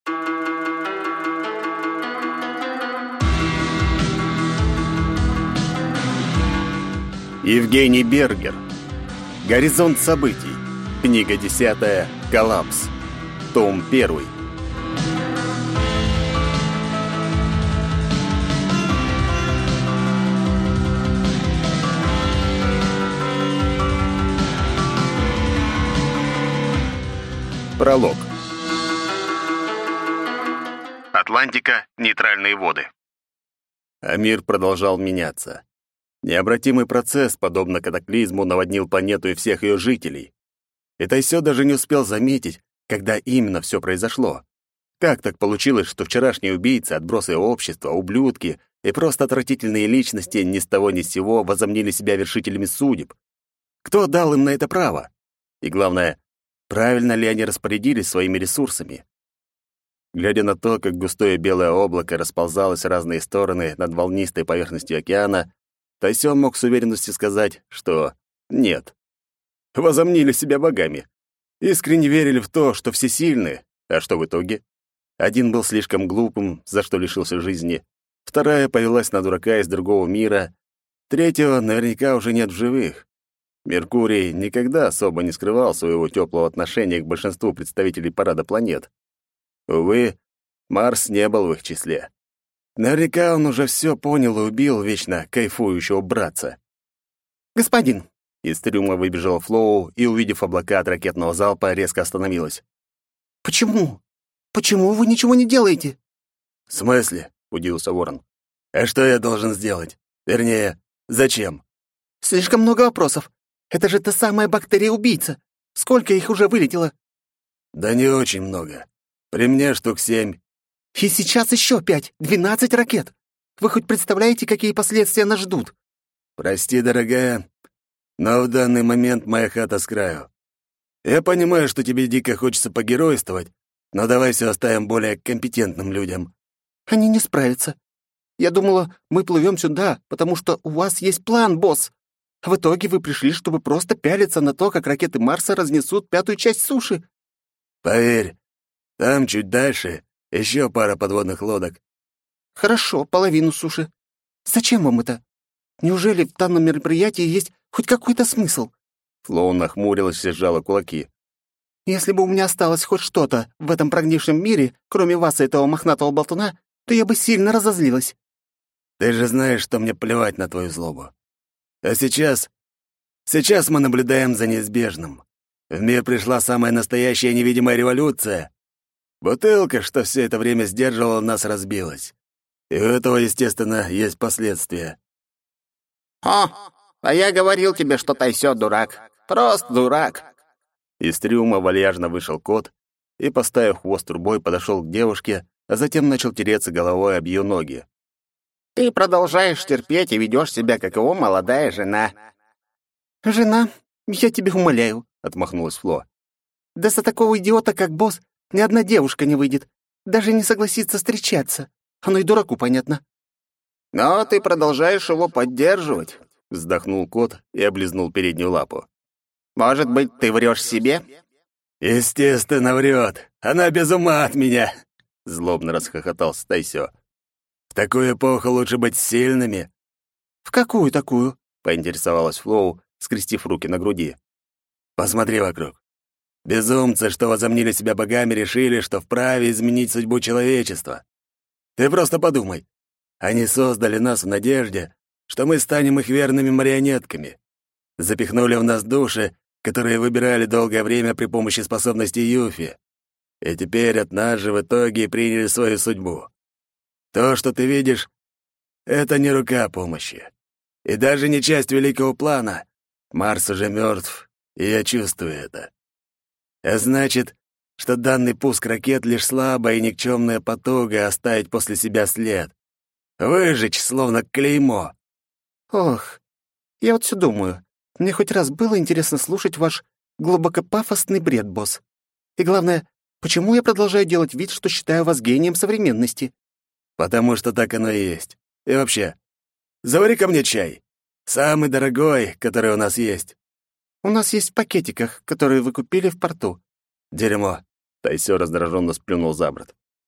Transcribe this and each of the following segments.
Евгений Бергер. Горизонт событий. Книга 10. Коллапс. Том 1. Пролог. Атлантика. Нейтральные воды. А мир продолжал меняться. Необратимый процесс, подобно катаклизму, наводнил планету и всех ее жителей. И Тайсё даже не успел заметить, когда именно все произошло. Как так получилось, что вчерашние убийцы, отбросы общества, ублюдки и просто отвратительные личности ни с того ни с сего возомнили себя вершителями судеб? Кто дал им на это право? И главное, правильно ли они распорядились своими ресурсами? Глядя на то, как густое белое облако расползалось в разные стороны над волнистой поверхностью океана, Тайсё мог с уверенностью сказать, что нет. Возомнили себя богами. Искренне верили в то, что все сильны. А что в итоге? Один был слишком глупым, за что лишился жизни. Вторая повелась на дурака из другого мира. Третьего наверняка уже нет в живых. Меркурий никогда особо не скрывал своего теплого отношения к большинству представителей парада планет. Увы, Марс не был в их числе. Наверняка он уже все понял и убил вечно кайфующего братца. «Господин!» Из трюма выбежала Флоу и, увидев облака от ракетного залпа, резко остановилась. «Почему? Почему вы ничего не делаете?» «В смысле?» — удивился Ворон. «А что я должен сделать? Вернее, зачем?» «Слишком много вопросов. Это же та самая бактерия-убийца. Сколько их уже вылетело?» «Да не очень много. При мне штук 7. «И сейчас еще 5, 12 ракет. Вы хоть представляете, какие последствия нас ждут?» «Прости, дорогая, но в данный момент моя хата с краю. Я понимаю, что тебе дико хочется погеройствовать, но давай все оставим более компетентным людям». «Они не справятся. Я думала, мы плывем сюда, потому что у вас есть план, босс. А в итоге вы пришли, чтобы просто пялиться на то, как ракеты Марса разнесут 5-ю часть суши». «Поверь, там чуть дальше еще пара подводных лодок». «Хорошо, половину суши. Зачем вам это? Неужели в данном мероприятии есть хоть какой-то смысл?» Флоу нахмурилась и сжала кулаки. «Если бы у меня осталось хоть что-то в этом прогнившем мире, кроме вас и этого мохнатого болтуна, то я бы сильно разозлилась». «Ты же знаешь, что мне плевать на твою злобу. А сейчас мы наблюдаем за неизбежным. В мир пришла самая настоящая невидимая революция. Бутылка, что все это время сдерживала нас, разбилась. И у этого, естественно, есть последствия». «О, а я говорил тебе, что Тайсё дурак. Просто дурак». Из трюма вальяжно вышел кот и, поставив хвост трубой, подошел к девушке, а затем начал тереться головой об ее ноги. «Ты продолжаешь терпеть и ведешь себя, как его молодая жена». «Жена, я тебя умоляю», — отмахнулась Фло. «да за такого идиота, как босс, ни одна девушка не выйдет. Даже не согласится встречаться. Оно и дураку понятно». «Но ты продолжаешь его поддерживать», — вздохнул кот и облизнул переднюю лапу. «Может быть, ты врешь себе?» «Естественно, врет. Она без ума от меня!» — злобно расхохотался Тайсё. «В такую эпоху лучше быть сильными». «В какую такую?» — поинтересовалась Флоу, скрестив руки на груди. «Посмотри вокруг. Безумцы, что возомнили себя богами, решили, что вправе изменить судьбу человечества. Ты просто подумай. Они создали нас в надежде, что мы станем их верными марионетками. Запихнули в нас души, которые выбирали долгое время при помощи способностей Юфи. И теперь от нас же в итоге приняли свою судьбу. То, что ты видишь, это не рука помощи. И даже не часть великого плана. Марс уже мертв, и я чувствую это. А значит, что данный пуск ракет — лишь слабая и никчемная потуга оставить после себя след. Выжечь, словно клеймо». «Ох, я вот все думаю. Мне хоть раз было интересно слушать ваш глубокопафосный бред, босс. И главное, почему я продолжаю делать вид, что считаю вас гением современности?» «Потому что так оно и есть. И вообще, завари ко мне чай. Самый дорогой, который у нас есть». «У нас есть в пакетиках, которые вы купили в порту». «Дерьмо». Тайсё раздраженно сплюнул за борт.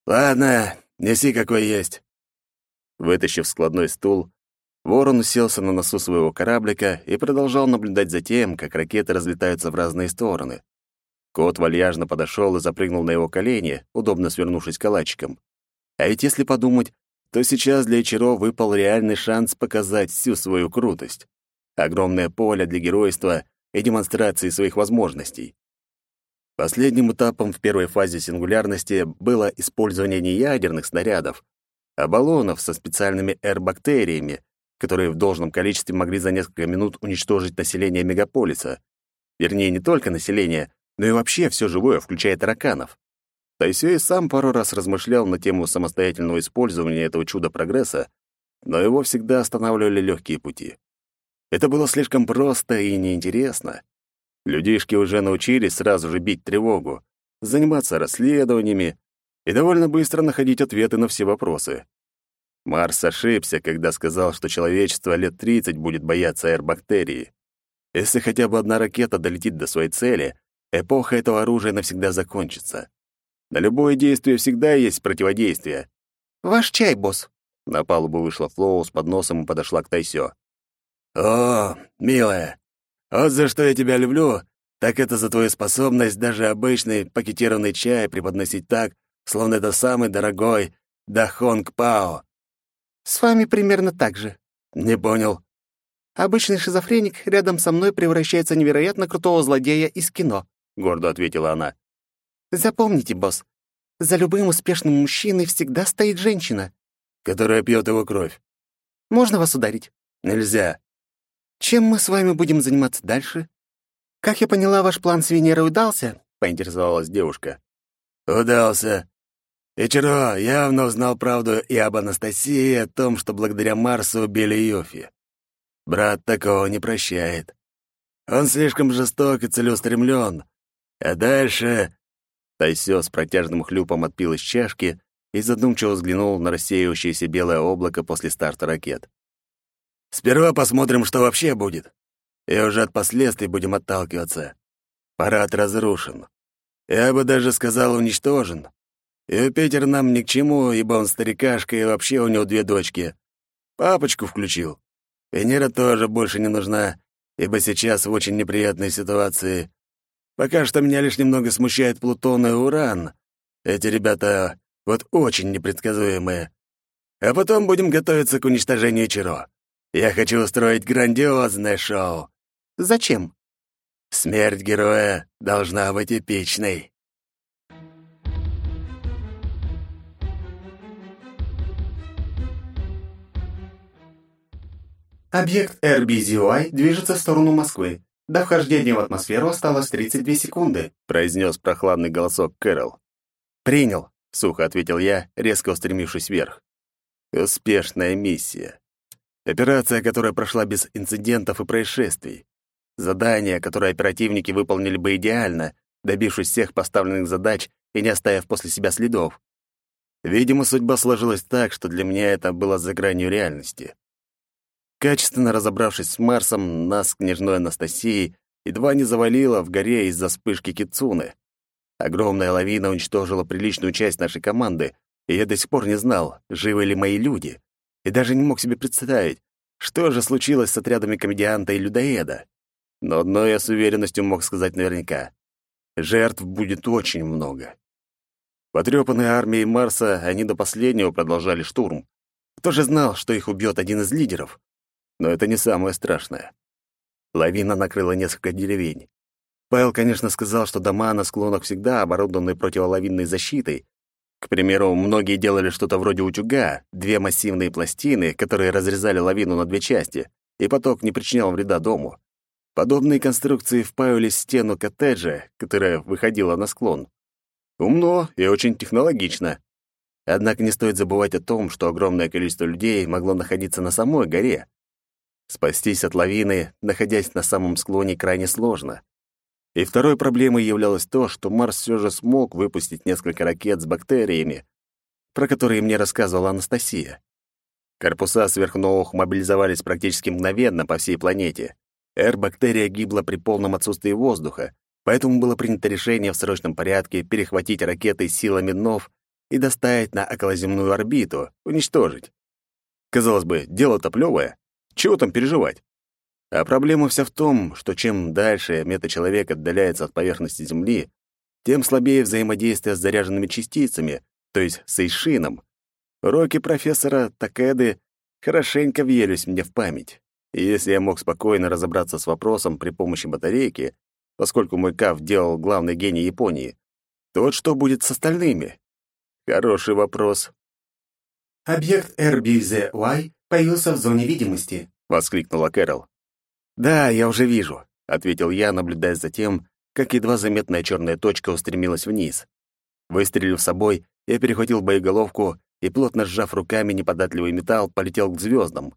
Ладно, неси какой есть. Вытащив складной стул, Ворон уселся на носу своего кораблика и продолжал наблюдать за тем, как ракеты разлетаются в разные стороны. Кот вальяжно подошел и запрыгнул на его колени, удобно свернувшись калачиком. А ведь если подумать, то сейчас для Ичиро выпал реальный шанс показать всю свою крутость. Огромное поле для геройства и демонстрации своих возможностей. Последним этапом в первой фазе сингулярности было использование не ядерных снарядов, а баллонов со специальными R-бактериями, которые в должном количестве могли за несколько минут уничтожить население мегаполиса. Вернее, не только население, но и вообще все живое, включая тараканов. Тайсё и сам пару раз размышлял на тему самостоятельного использования этого чуда прогресса, но его всегда останавливали легкие пути. Это было слишком просто и неинтересно. Людишки уже научились сразу же бить тревогу, заниматься расследованиями и довольно быстро находить ответы на все вопросы. Марс ошибся, когда сказал, что человечество лет 30 будет бояться R-бактерии. Если хотя бы одна ракета долетит до своей цели, эпоха этого оружия навсегда закончится. На любое действие всегда есть противодействие. «Ваш чай, босс». На палубу вышла Флоу с подносом и подошла к Тайсё. «О, милая, вот за что я тебя люблю, так это за твою способность даже обычный пакетированный чай преподносить так, словно это самый дорогой Дахонг Пао». «С вами примерно так же». «Не понял». «Обычный шизофреник рядом со мной превращается в невероятно крутого злодея из кино», — гордо ответила она. «Запомните, босс, за любым успешным мужчиной всегда стоит женщина, которая пьет его кровь. Можно вас ударить?» «Нельзя». «Чем мы с вами будем заниматься дальше?» «Как я поняла, ваш план с Венерой удался?» — поинтересовалась девушка. «Удался. Ичиро явно узнал правду и об Анастасии, и о том, что благодаря Марсу убили Юфи. Брат такого не прощает. Он слишком жесток и целеустремлен. А дальше...» Тайсё с протяжным хлюпом отпил из чашки и задумчиво взглянул на рассеивающееся белое облако после старта ракет. «Сперва посмотрим, что вообще будет. И уже от последствий будем отталкиваться. Парад разрушен. Я бы даже сказал, уничтожен. Юпитер нам ни к чему, ибо он старикашка, и вообще у него 2 дочки. Папочку включил. Венера тоже больше не нужна, ибо сейчас в очень неприятной ситуации. Пока что меня лишь немного смущает Плутон и Уран. Эти ребята вот очень непредсказуемые. А потом будем готовиться к уничтожению Ичиро. Я хочу устроить грандиозное шоу». «Зачем?» «Смерть героя должна быть эпичной». Объект RBZY движется в сторону Москвы. До вхождения в атмосферу осталось 32 секунды», — произнес прохладный голосок Кэрол. «Принял», — сухо ответил я, резко устремившись вверх. «Успешная миссия. Операция, которая прошла без инцидентов и происшествий. Задание, которое оперативники выполнили бы идеально, добившись всех поставленных задач и не оставив после себя следов. Видимо, судьба сложилась так, что для меня это было за гранью реальности. Качественно разобравшись с Марсом, нас с княжной Анастасией едва не завалило в горе из-за вспышки Кицуны. Огромная лавина уничтожила приличную часть нашей команды, и я до сих пор не знал, живы ли мои люди, и даже не мог себе представить, что же случилось с отрядами комедианта и людоеда. Но одно я с уверенностью мог сказать наверняка. Жертв будет очень много. Потрёпанные армией Марса, они до последнего продолжали штурм. Кто же знал, что их убьет один из лидеров? Но это не самое страшное. Лавина накрыла несколько деревень. Павел, конечно, сказал, что дома на склонах всегда оборудованы противолавинной защитой. К примеру, многие делали что-то вроде утюга, 2 массивные пластины, которые разрезали лавину на 2 части, и поток не причинял вреда дому. Подобные конструкции впаивались в стену коттеджа, которая выходила на склон. Умно и очень технологично. Однако не стоит забывать о том, что огромное количество людей могло находиться на самой горе. Спастись от лавины, находясь на самом склоне, крайне сложно. И второй проблемой являлось то, что Марс все же смог выпустить несколько ракет с бактериями, про которые мне рассказывала Анастасия. Корпуса сверхновых мобилизовались практически мгновенно по всей планете. R-бактерия гибла при полном отсутствии воздуха, поэтому было принято решение в срочном порядке перехватить ракеты силами НОВ и доставить на околоземную орбиту, уничтожить. Казалось бы, дело-то плевое. Чего там переживать? А проблема вся в том, что чем дальше метачеловек отдаляется от поверхности Земли, тем слабее взаимодействие с заряженными частицами, то есть с Эйшином. Уроки профессора Такеды хорошенько въелись мне в память. И если я мог спокойно разобраться с вопросом при помощи батарейки, поскольку мой КАФ делал главный гений Японии, то вот что будет с остальными? Хороший вопрос. «Объект RBZY появился в зоне видимости», — воскликнула Кэрол. «Да, я уже вижу», — ответил я, наблюдая за тем, как едва заметная черная точка устремилась вниз. Выстрелив с собой, я перехватил боеголовку и, плотно сжав руками неподатливый металл, полетел к звездам.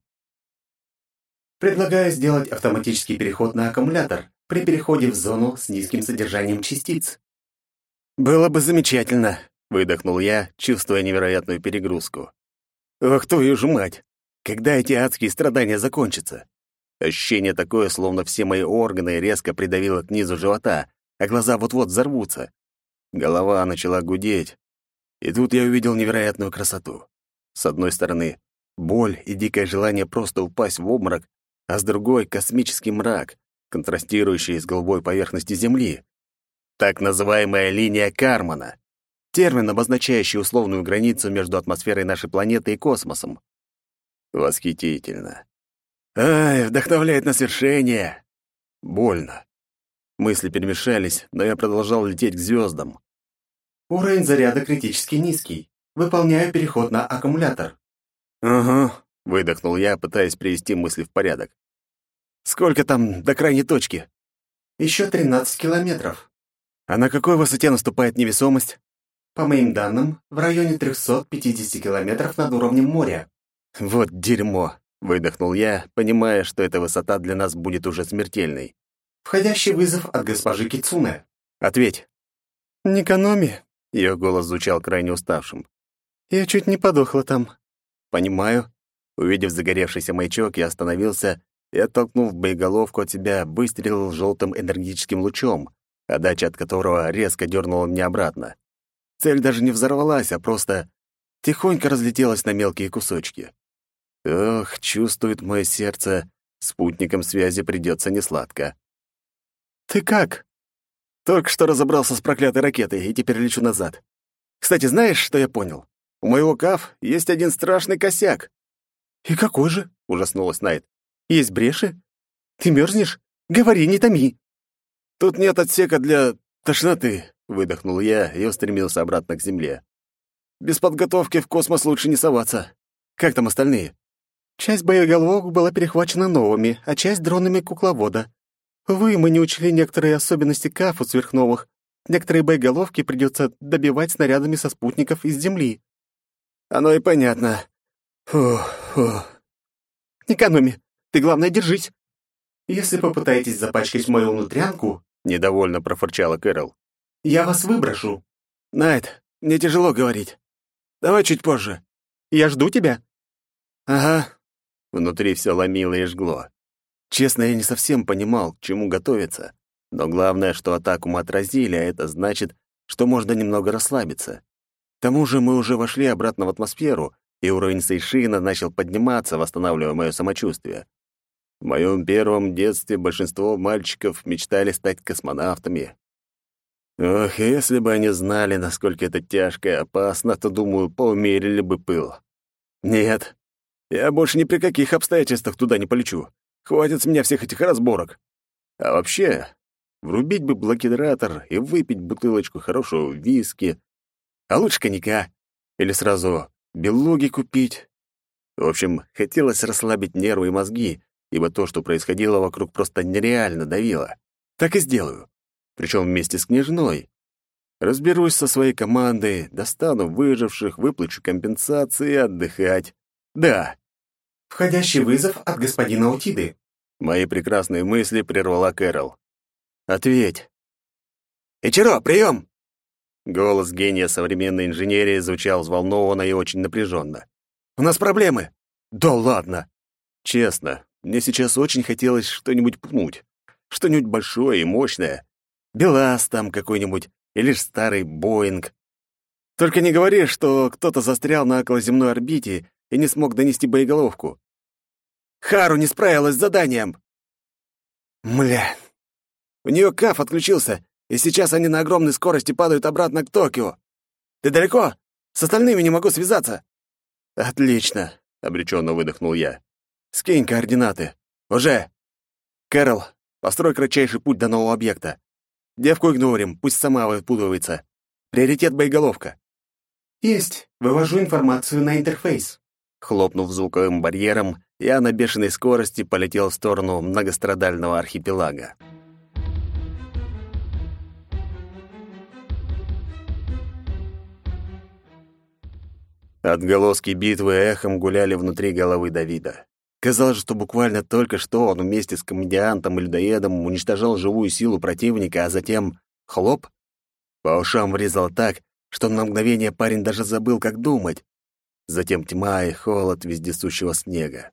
«Предлагаю сделать автоматический переход на аккумулятор при переходе в зону с низким содержанием частиц». «Было бы замечательно», — выдохнул я, чувствуя невероятную перегрузку. «Ох, твою ж мать! Когда эти адские страдания закончатся?» Ощущение такое, словно все мои органы резко придавило к низу живота, а глаза вот-вот взорвутся. Голова начала гудеть. И тут я увидел невероятную красоту. С одной стороны, боль и дикое желание просто упасть в обморок, а с другой — космический мрак, контрастирующий с голубой поверхностью Земли. Так называемая линия Кармана. Термин, обозначающий условную границу между атмосферой нашей планеты и космосом. Восхитительно. Ай, вдохновляет на свершение. Больно. Мысли перемешались, но я продолжал лететь к звездам. «Уровень заряда критически низкий. Выполняю переход на аккумулятор». «Ага», — выдохнул я, пытаясь привести мысли в порядок. «Сколько там до крайней точки?» «Еще 13 километров». «А на какой высоте наступает невесомость?» «По моим данным, в районе 350 километров над уровнем моря». «Вот дерьмо», — выдохнул я, понимая, что эта высота для нас будет уже смертельной. «Входящий вызов от госпожи Кицуне». «Ответь». «Никаноми», — ее голос звучал крайне уставшим. «Я чуть не подохла там». «Понимаю». Увидев загоревшийся маячок, я остановился и, оттолкнув боеголовку от себя, выстрелил желтым энергетическим лучом, отдача от которого резко дернула меня обратно. Цель даже не взорвалась, а просто тихонько разлетелась на мелкие кусочки. Ох, чувствует мое сердце, спутником связи придется несладко. «Ты как?» Только что разобрался с проклятой ракетой и теперь лечу назад. Кстати, знаешь, что я понял? У моего КАФ есть один страшный косяк. «И какой же?» — ужаснулась Найт. «Есть бреши? Ты мерзнешь? Говори, не томи!» «Тут нет отсека для тошноты», — выдохнул я и устремился обратно к земле. «Без подготовки в космос лучше не соваться. Как там остальные?» «Часть боеголовок была перехвачена новыми, а часть — дронами кукловода. Увы, мы не учли некоторые особенности КАФ у сверхновых. Некоторые боеголовки придется добивать снарядами со спутников из Земли». «Оно и понятно. Фух. «Экономи, ты, главное, держись. Если попытаетесь запачкать мою внутрянку, — недовольно профырчала Кэрол, — я вас выброшу». «Найт, мне тяжело говорить. Давай чуть позже». «Я жду тебя». «Ага». Внутри все ломило и жгло. Честно, я не совсем понимал, к чему готовиться. Но главное, что атаку мы отразили, а это значит, что можно немного расслабиться. К тому же мы уже вошли обратно в атмосферу, и уровень Сейшина начал подниматься, восстанавливая мое самочувствие. В моем первом детстве большинство мальчиков мечтали стать космонавтами. Ох, если бы они знали, насколько это тяжко и опасно, то, думаю, поумерили бы пыл. Нет, я больше ни при каких обстоятельствах туда не полечу. Хватит с меня всех этих разборок. А вообще, врубить бы блокиратор и выпить бутылочку хорошего виски, а лучше коньяка, или сразу белуги купить. В общем, хотелось расслабить нервы и мозги, ибо то, что происходило вокруг, просто нереально давило. Так и сделаю. Причем вместе с княжной. Разберусь со своей командой, достану выживших, выплачу компенсации и отдыхать. Да. «Входящий вызов от господина Утиды». Мои прекрасные мысли прервала Кэрол. «Ответь». «Ичиро, прием!» Голос гения современной инженерии звучал взволнованно и очень напряженно. «У нас проблемы!» «Да ладно!» «Честно, мне сейчас очень хотелось что-нибудь пнуть. Что-нибудь большое и мощное. БелАЗ там какой-нибудь, или старый Боинг. Только не говори, что кто-то застрял на околоземной орбите и не смог донести боеголовку. Хару не справилась с заданием. Мля. У нее каф отключился, и сейчас они на огромной скорости падают обратно к Токио. Ты далеко? С остальными не могу связаться. Отлично, обреченно выдохнул я. Скинь координаты. Уже. Кэрол, построй кратчайший путь до нового объекта. Девку игнорим, пусть сама выпутывается. Приоритет боеголовка. Есть. Вывожу информацию на интерфейс. Хлопнув звуковым барьером, я на бешеной скорости полетел в сторону многострадального архипелага. Отголоски битвы эхом гуляли внутри головы Давида. Казалось, что буквально только что он вместе с комедиантом и людоедом уничтожал живую силу противника, а затем — хлоп! По ушам врезало так, что на мгновение парень даже забыл, как думать. Затем тьма и холод вездесущего снега.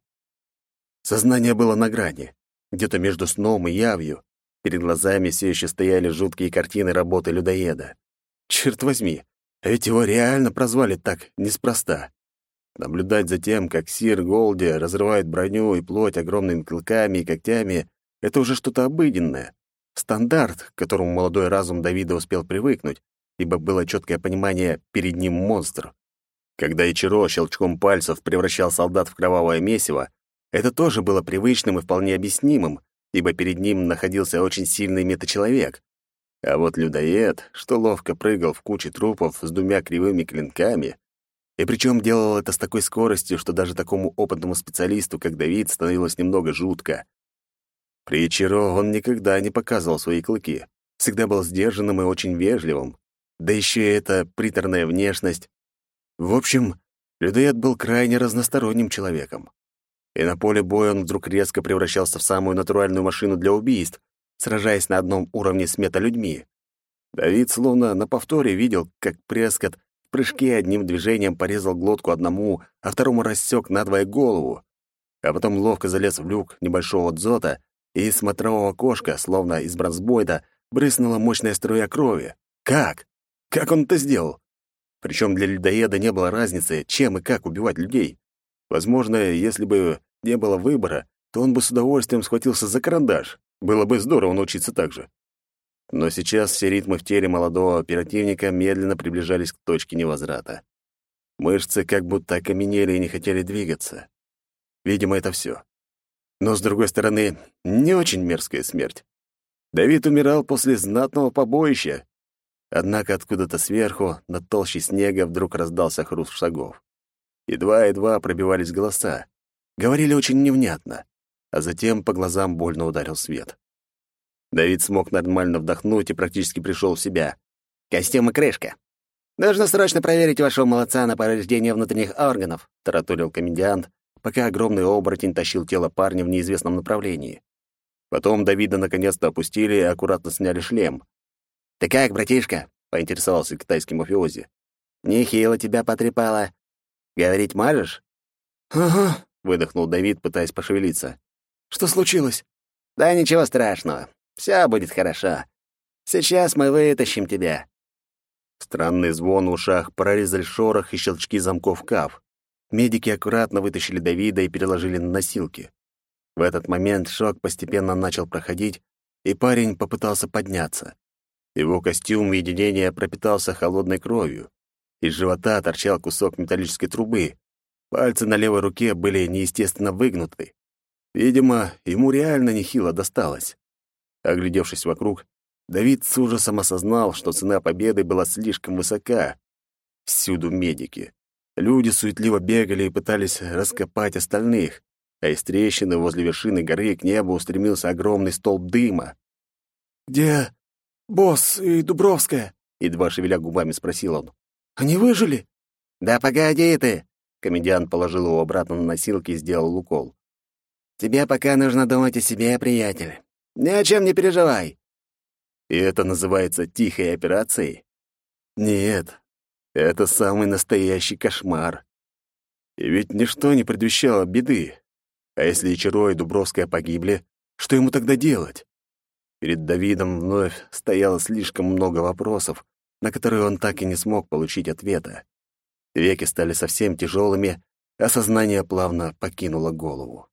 Сознание было на грани, где-то между сном и явью. Перед глазами все еще стояли жуткие картины работы людоеда. Черт возьми, а ведь его реально прозвали так неспроста. Наблюдать за тем, как Сир Голди разрывает броню и плоть огромными клыками и когтями, это уже что-то обыденное. Стандарт, к которому молодой разум Давида успел привыкнуть, ибо было четкое понимание «перед ним монстр». Когда Ичиро щелчком пальцев превращал солдат в кровавое месиво, это тоже было привычным и вполне объяснимым, ибо перед ним находился очень сильный метачеловек. А вот людоед, что ловко прыгал в куче трупов с двумя кривыми клинками, и причем делал это с такой скоростью, что даже такому опытному специалисту, как Давид, становилось немного жутко. При Ичиро он никогда не показывал свои клыки, всегда был сдержанным и очень вежливым. Да еще и эта приторная внешность. В общем, людоед был крайне разносторонним человеком. И на поле боя он вдруг резко превращался в самую натуральную машину для убийств, сражаясь на одном уровне с металюдьми. Давид словно на повторе видел, как Прескотт в прыжке одним движением порезал глотку одному, а второму рассек надвое голову, а потом ловко залез в люк небольшого дзота, и из смотрового окошка, словно из бронзбойта, брызнула мощная струя крови. Как? Как он это сделал? Причем для людоеда не было разницы, чем и как убивать людей. Возможно, если бы не было выбора, то он бы с удовольствием схватился за карандаш. Было бы здорово научиться так же. Но сейчас все ритмы в теле молодого оперативника медленно приближались к точке невозврата. Мышцы как будто окаменели и не хотели двигаться. Видимо, это все. Но, с другой стороны, не очень мерзкая смерть. Давид умирал после знатного побоища. Однако откуда-то сверху, над толщей снега, вдруг раздался хруст шагов. Едва-едва пробивались голоса. Говорили очень невнятно, а затем по глазам больно ударил свет. Давид смог нормально вдохнуть и практически пришел в себя. «Костюм и крышка. Нужно срочно проверить вашего молодца на повреждение внутренних органов», — тараторил комедиант, пока огромный оборотень тащил тело парня в неизвестном направлении. Потом Давида наконец-то опустили и аккуратно сняли шлем. «Ты как, братишка?» — поинтересовался китайский мафиози. «Нехило тебя потрепало. Говорить можешь?» «Ага», — выдохнул Давид, пытаясь пошевелиться. «Что случилось?» «Да ничего страшного. Все будет хорошо. Сейчас мы вытащим тебя». Странный звон в ушах прорезали шорох и щелчки замков КАФ. Медики аккуратно вытащили Давида и переложили на носилки. В этот момент шок постепенно начал проходить, и парень попытался подняться. Его костюм единения пропитался холодной кровью. Из живота торчал кусок металлической трубы. Пальцы на левой руке были неестественно выгнуты. Видимо, ему реально нехило досталось. Оглядевшись вокруг, Давид с ужасом осознал, что цена победы была слишком высока. Всюду медики. Люди суетливо бегали и пытались раскопать остальных, а из трещины возле вершины горы к небу устремился огромный столб дыма. «Где босс и Дубровская?» — едва шевеля губами спросил он. «Они выжили?» «Да погоди ты!» — комедиант положил его обратно на носилки и сделал укол. «Тебе пока нужно думать о себе, приятель. Ни о чем не переживай». И это называется тихой операцией? Нет, это самый настоящий кошмар. И ведь ничто не предвещало беды. А если Ичиро и Дубровская погибли, что ему тогда делать? Перед Давидом вновь стояло слишком много вопросов, на которые он так и не смог получить ответа. Веки стали совсем тяжелыми, а сознание плавно покинуло голову.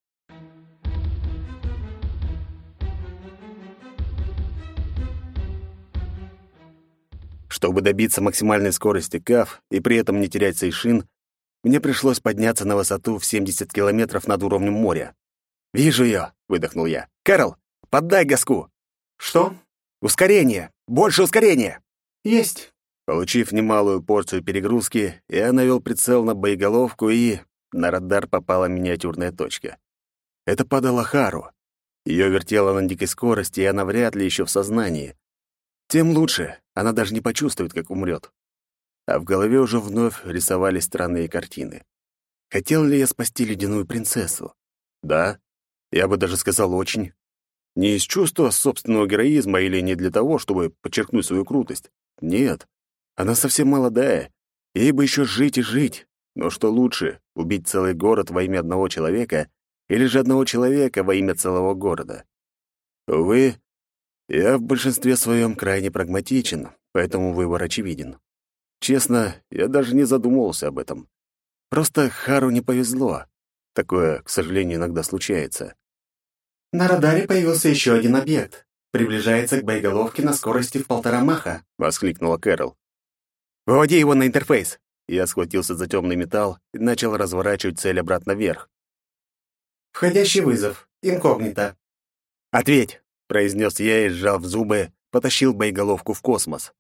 Чтобы добиться максимальной скорости КАФ и при этом не терять сейшин, мне пришлось подняться на высоту в 70 километров над уровнем моря. «Вижу ее!» — выдохнул я. «Кэрол, поддай газку!» «Что?» «Ускорение! Больше ускорения!» «Есть!» Получив немалую порцию перегрузки, я навел прицел на боеголовку и... На радар попала миниатюрная точка. Это падала Хару. Ее вертело на дикой скорости, и она вряд ли еще в сознании. Тем лучше, она даже не почувствует, как умрет. А в голове уже вновь рисовались странные картины. Хотел ли я спасти ледяную принцессу? Да, я бы даже сказал очень. Не из чувства собственного героизма или не для того, чтобы подчеркнуть свою крутость. Нет, она совсем молодая, ей бы еще жить и жить. Но что лучше, убить целый город во имя одного человека или же одного человека во имя целого города? Увы, я в большинстве своем крайне прагматичен, поэтому выбор очевиден. Честно, я даже не задумывался об этом. Просто Хару не повезло. Такое, к сожалению, иногда случается. «На радаре появился еще один объект. Приближается к боеголовке на скорости в 1,5 маха», — воскликнула Кэрол. «Выводи его на интерфейс!» Я схватился за темный металл и начал разворачивать цель обратно вверх. «Входящий вызов. Инкогнито». «Ответь!» — произнес я и, сжав зубы, потащил боеголовку в космос.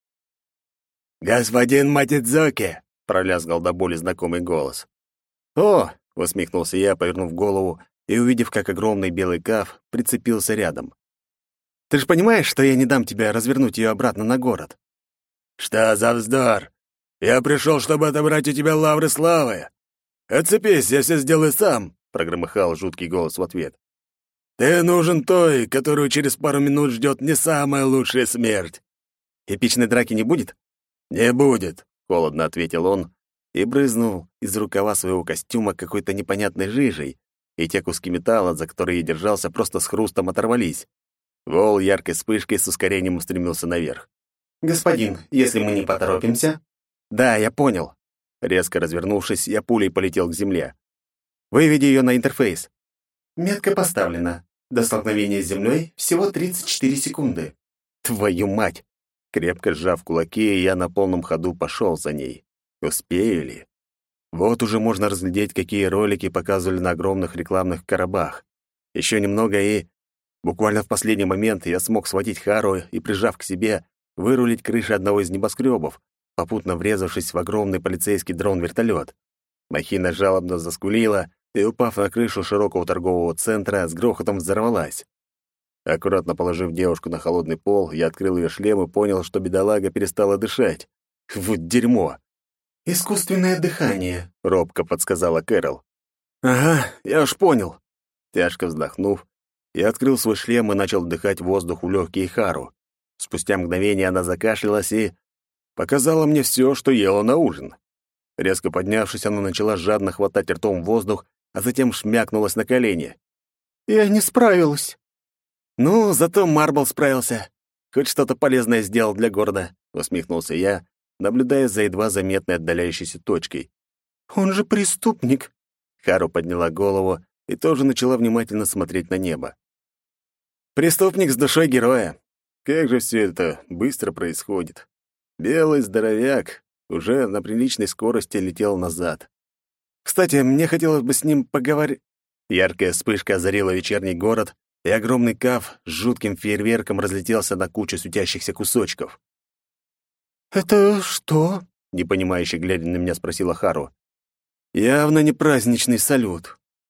«Господин Матидзоки!» — пролязгал до боли знакомый голос. «О!» — усмехнулся я, повернув голову и увидев, как огромный белый каф прицепился рядом. «Ты же понимаешь, что я не дам тебе развернуть ее обратно на город?» «Что за вздор? Я пришел, чтобы отобрать у тебя лавры славы. Отцепись, я все сделаю сам!» — прогромыхал жуткий голос в ответ. «Ты нужен той, которую через пару минут ждет не самая лучшая смерть». «Эпичной драки не будет?» «Не будет», — холодно ответил он и брызнул из рукава своего костюма какой-то непонятной жижей, и те куски металла, за которые я держался, просто с хрустом оторвались. Вол яркой вспышкой с ускорением устремился наверх. «Господин, если мы не поторопимся...» «Да, я понял». Резко развернувшись, я пулей полетел к земле. «Выведи ее на интерфейс». «Метка поставлена. До столкновения с землей всего 34 секунды». «Твою мать!» Крепко сжав кулаки, я на полном ходу пошел за ней. Успею ли? Вот уже можно разглядеть, какие ролики показывали на огромных рекламных коробах. Еще немного и... Буквально в последний момент я смог схватить Хару и, прижав к себе, вырулить крышу одного из небоскребов, попутно врезавшись в огромный полицейский дрон-вертолет. Махина жалобно заскулила и, упав на крышу широкого торгового центра, с грохотом взорвалась. Аккуратно положив девушку на холодный пол, я открыл ее шлем и понял, что бедолага перестала дышать. Вот дерьмо! «Искусственное дыхание», — робко подсказала Кэрол. «Ага, я уж понял». Тяжко вздохнув, я открыл свой шлем и начал вдыхать воздух в легкие Хару. Спустя мгновение она закашлялась и показала мне все, что ела на ужин. Резко поднявшись, она начала жадно хватать ртом воздух, а затем шмякнулась на колени. «Я не справилась». «Ну, зато Марбл справился. Хоть что-то полезное сделал для города», — усмехнулся я, наблюдая за едва заметной отдаляющейся точкой. «Он же преступник». Хару подняла голову и тоже начала внимательно смотреть на небо. «Преступник с душой героя. Как же все это быстро происходит. Белый здоровяк уже на приличной скорости летел назад. Кстати, мне хотелось бы с ним поговорить». Яркая вспышка озарила вечерний город, и огромный каф с жутким фейерверком разлетелся на кучу светящихся кусочков. «Это что?» — непонимающе глядя на меня спросила Хару. «Явно не праздничный салют.